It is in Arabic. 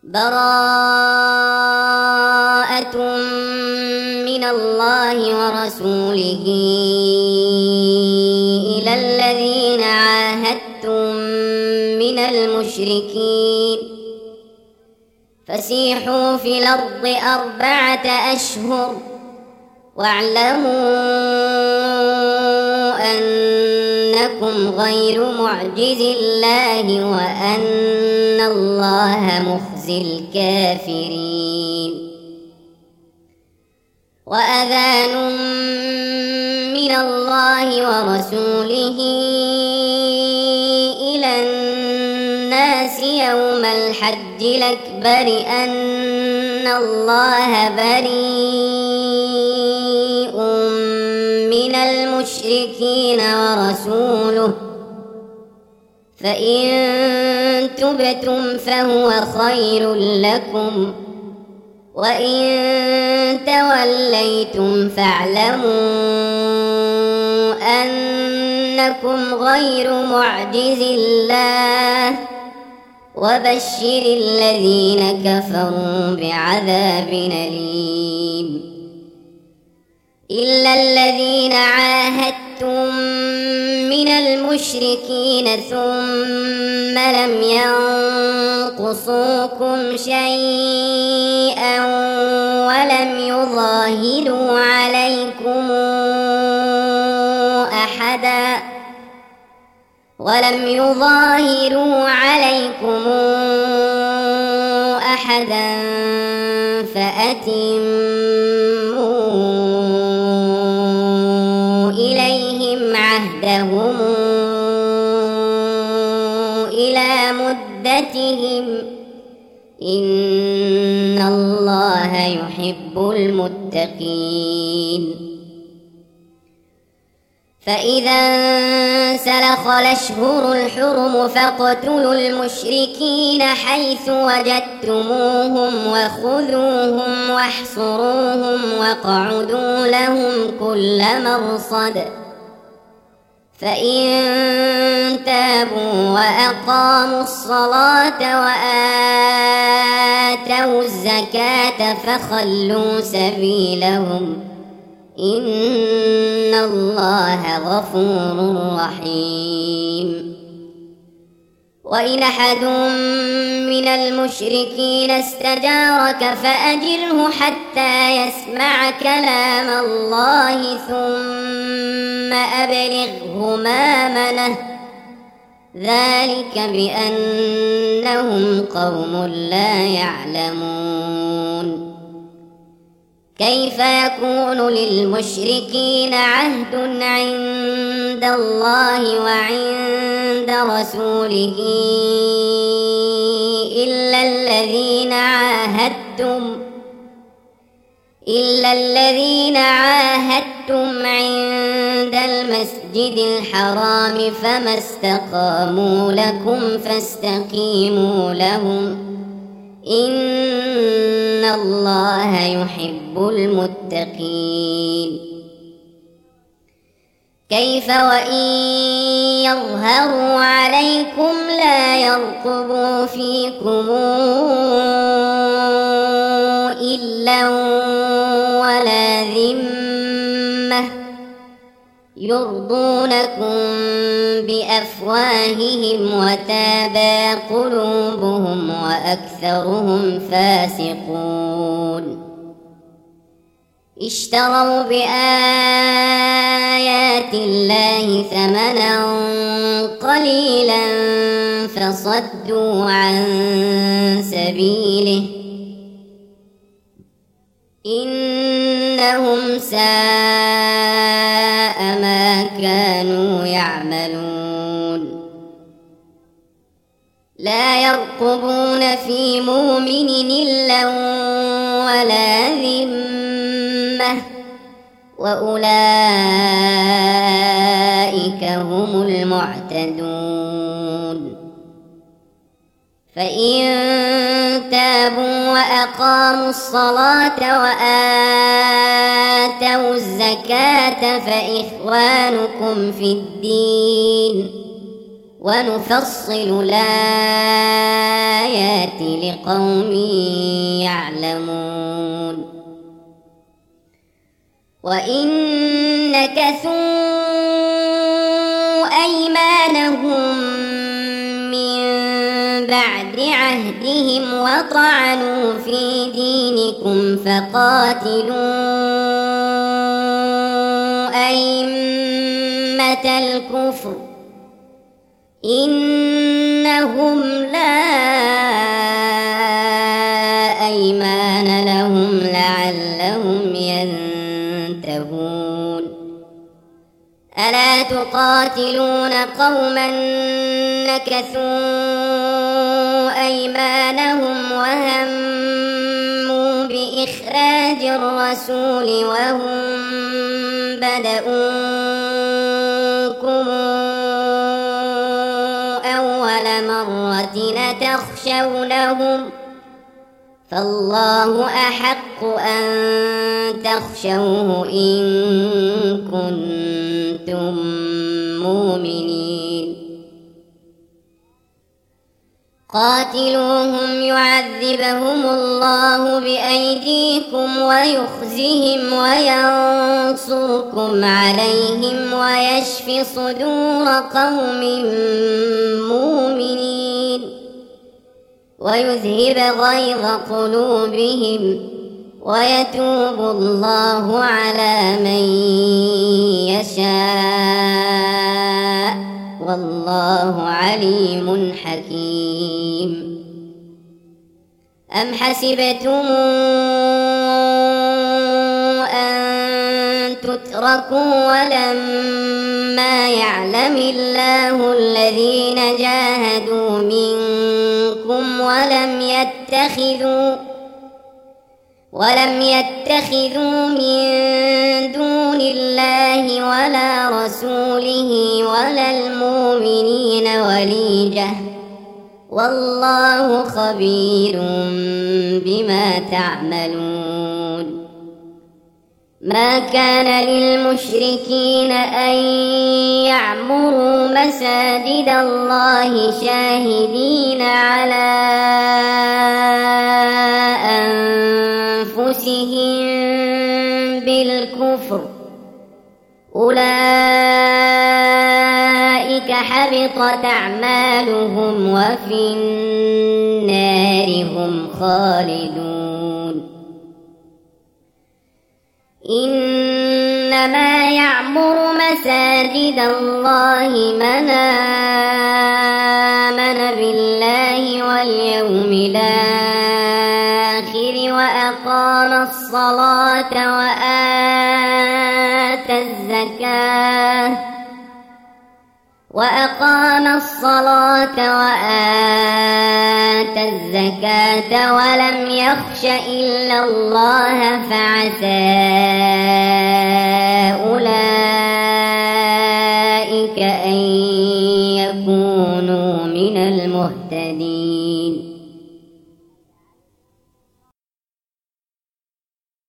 براءة من الله ورسوله إلى الذين عاهدتم من المشركين فسيحوا في الأرض 4 أشهر واعلموا أنكم غير معجز الله وأن الله مخزي الكافرين. وأذان من الله ورسوله إلى الناس يوم الحج الأكبر أن الله بريء من المشركين ورسوله فإن تبتم فهو خير لكم وإن توليتم فاعلموا أنكم غير معجز الله وبشر الذين كفروا بعذاب أليم. إلا الذين عاهدتم من المشركين ثم لم ينقصوكم شيئا ولم يظاهروا عليكم أحدا فأتموا إليهم عهدهم إلى مدتهم إن الله يحب المتقين. فإذا انسلخ الأشهر الحرم فاقتلوا المشركين حيث وجدتموهم وخذوهم واحصروهم واقعدوا لهم كل مرصد فإن تابوا وأقاموا الصلاة وآتوا الزكاة فخلوا سبيلهم إن الله غفور رحيم. وإن أحد من المشركين استجارك فأجره حتى يسمع كلام الله ثم أبلغه مأمنه ذلك بأنهم قوم لا يعلمون. كيف يكون للمشركين عهد عند الله وعند رسوله إلا الذين عاهدتم عند المسجد الحرام فما استقاموا لكم فاستقيموا لهم إن الله يحب المتقين. كيف وإن يظهروا عليكم لا يرقبوا فيكم إلا ولا ذمة يرضونكم بأفواههم وتابى قلوبهم وأكثرهم فاسقون. اشتروا بآيات الله ثمنا قليلا فصدوا عن سبيله إنهم ساء ما كانوا يعملون. لا يرقبون في مؤمن إلا ولا ذمة وأولئك هم المعتدون. فإن تابوا وأقاموا الصلاة وآتوا الزكاة فإخوانكم في الدين ونفصل الآيات لقوم يعلمون وإن نكثوا أيمانهم من بعد عهدهم وطعنوا في دينكم فقاتلوا أئمة الكفر إنهم لا أيمان لهم لعلهم ينتهون ألا تقاتلون قوما نكثوا أيمانهم وهموا بإخراج الرسول وهم بدؤوكم أول مرة تخشونهم فالله أحق أن تخشوه إن كنتم مؤمنين قاتلوهم يعذبهم الله بأيديكم ويخزهم وينصركم عليهم ويشف صدور قوم مؤمنين ويذهب غيظ قلوبهم ويتوب الله على من يشاء والله عليم حكيم أم حسبتم أن تتركوا ولما يعلم الله الذين جاهدوا منكم ولم يتخذوا من دون الله ولا رسوله ولا المؤمنين وليجة والله خبير بما تعملون ما كان للمشركين أن يعمروا مساجد الله شاهدين على أنفسهم بالكفر أولئك حبطت أعمالهم وفي النار هم خالدون إنما يعمر مساجد الله من آمن بالله واليوم الآخر وأقام الصلاة وآتى الزكاة ولم يخش إلا الله فعسى أولئك أن يكونوا من المهتدين